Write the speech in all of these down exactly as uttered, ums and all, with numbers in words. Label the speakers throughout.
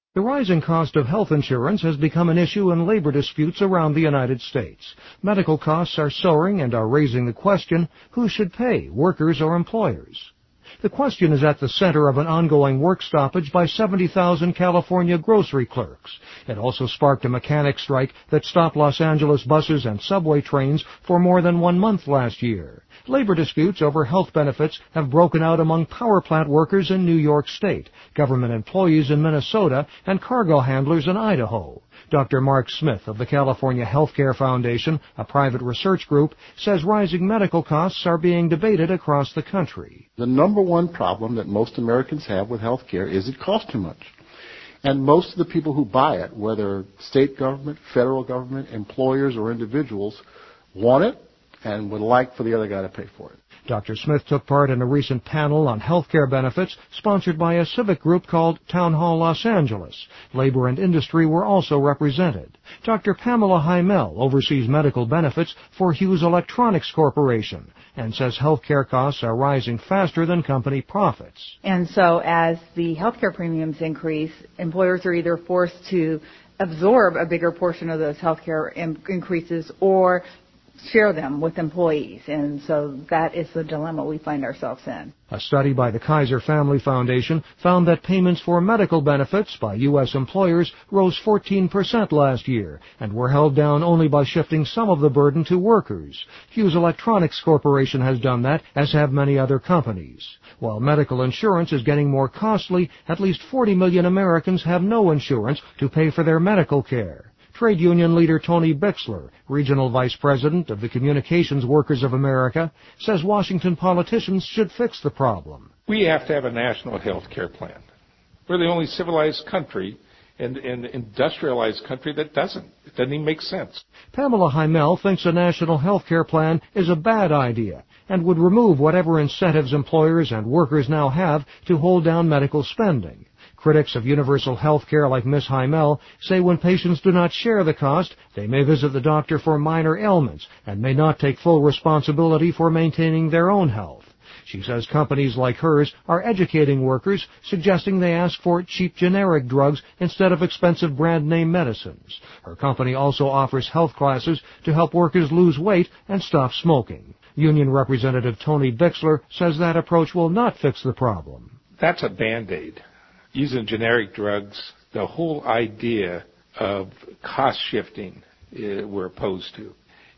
Speaker 1: The rising cost of health insurance has become an issue in labor disputes around the United States. Medical costs are soaring and are raising the question, who should pay, workers or employers? The question is at the center of an ongoing work stoppage by seventy thousand California grocery clerks. It also sparked a mechanic strike that stopped Los Angeles buses and subway trains for more than one month last year. Labor disputes over health benefits have broken out among power plant workers in New York State, government employees in Minnesota, and cargo handlers in Idaho. Doctor Mark Smith of the California Healthcare Foundation, a private research group, says rising medical costs are being debated across the country.
Speaker 2: The number one problem that most Americans have with health care is it costs too much. And most of the people who buy it, whether state government, federal government, employers, or individuals, want it and would like for the other guy to pay for it.
Speaker 1: Doctor Smith took part in a recent panel on health care benefits sponsored by a civic group called Town Hall Los Angeles. Labor and industry were also represented. Doctor Pamela Heimel oversees medical benefits for Hughes Electronics Corporation and says health care costs are rising faster than company profits.
Speaker 3: And so as the health care premiums increase, employers are either forced to absorb a bigger portion of those health care increases or share them with employees, and so that is the dilemma we find ourselves in.
Speaker 1: A study by the Kaiser Family Foundation found that payments for medical benefits by U S employers rose fourteen percent last year and were held down only by shifting some of the burden to workers. Hughes Electronics Corporation has done that, as have many other companies. While medical insurance is getting more costly, at least forty million Americans have no insurance to pay for their medical care. Trade union leader Tony Bixler, regional vice president of the Communications Workers of America, says Washington politicians should fix the problem.
Speaker 4: We have to have a national health care plan. We're the only civilized country and, and industrialized country that doesn't. It doesn't even make sense.
Speaker 1: Pamela Heimel thinks a national health care plan is a bad idea and would remove whatever incentives employers and workers now have to hold down medical spending. Critics of universal health care like Miz Heimel say when patients do not share the cost, they may visit the doctor for minor ailments and may not take full responsibility for maintaining their own health. She says companies like hers are educating workers, suggesting they ask for cheap generic drugs instead of expensive brand-name medicines. Her company also offers health classes to help workers lose weight and stop smoking. Union Representative Tony Bixler says that approach will not fix the problem.
Speaker 4: That's a Band-Aid. Using generic drugs, the whole idea of cost shifting uh, we're opposed to.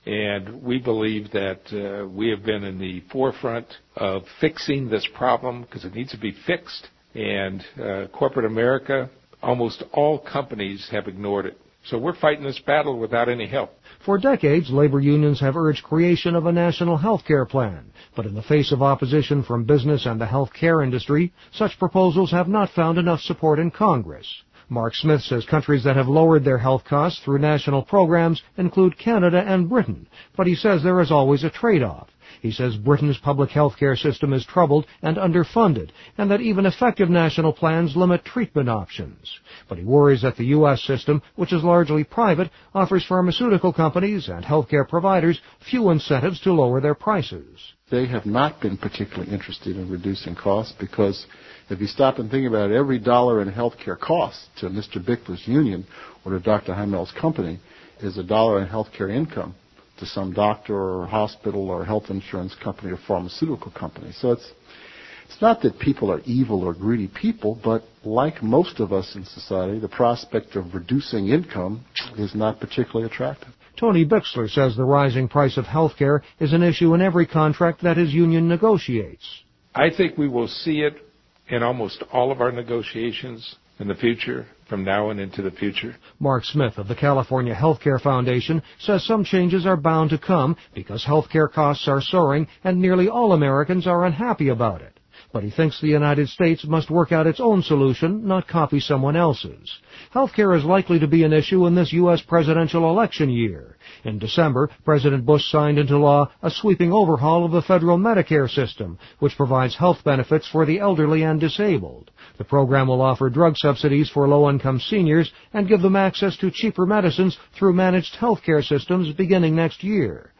Speaker 4: And we believe that uh, we have been in the forefront of fixing this problem because it needs to be fixed. And uh, corporate America, almost all companies have ignored it. So we're fighting this battle without any help.
Speaker 1: For decades, labor unions have urged creation of a national health care plan. But in the face of opposition from business and the health care industry, such proposals have not found enough support in Congress. Mark Smith says countries that have lowered their health costs through national programs include Canada and Britain, but he says there is always a trade-off. He says Britain's public health care system is troubled and underfunded, and that even effective national plans limit treatment options. But he worries that the U S system, which is largely private, offers pharmaceutical companies and healthcare providers few incentives to lower their prices.
Speaker 2: They have not been particularly interested in reducing costs because if you stop and think about it, every dollar in health care costs to Mister Bixler's union or to Doctor Heimel's company is a dollar in health care income to some doctor or hospital or health insurance company or pharmaceutical company. So it's it's not that people are evil or greedy people, but like most of us in society, the prospect of reducing income is not particularly attractive.
Speaker 1: Tony Bixler says the rising price of health care is an issue in every contract that his union negotiates.
Speaker 4: I think we will see it in almost all of our negotiations in the future, from now and into the future.
Speaker 1: Mark Smith of the California Healthcare Foundation says some changes are bound to come because healthcare costs are soaring and nearly all Americans are unhappy about it. But he thinks the United States must work out its own solution, not copy someone else's. Healthcare is likely to be an issue in this U S presidential election year. In December, President Bush signed into law a sweeping overhaul of the federal Medicare system, which provides health benefits for the elderly and disabled. The program will offer drug subsidies for low-income seniors and give them access to cheaper medicines through managed health care systems beginning next year.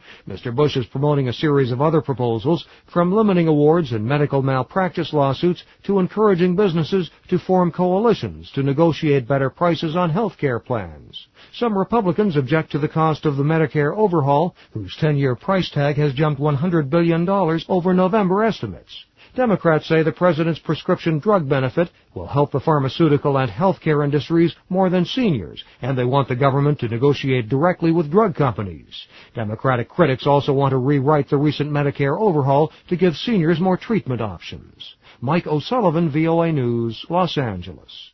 Speaker 1: Mister Bush is promoting a series of other proposals, from limiting awards in medical malpractice lawsuits to encouraging businesses to form coalitions to negotiate better prices on health care plans. Some Republicans object to the cost of the Medicare overhaul, whose ten-year price tag has jumped one hundred billion dollars over November estimates. Democrats say the president's prescription drug benefit will help the pharmaceutical and healthcare industries more than seniors, and they want the government to negotiate directly with drug companies. Democratic critics also want to rewrite the recent Medicare overhaul to give seniors more treatment options. Mike O'Sullivan, V O A News, Los Angeles.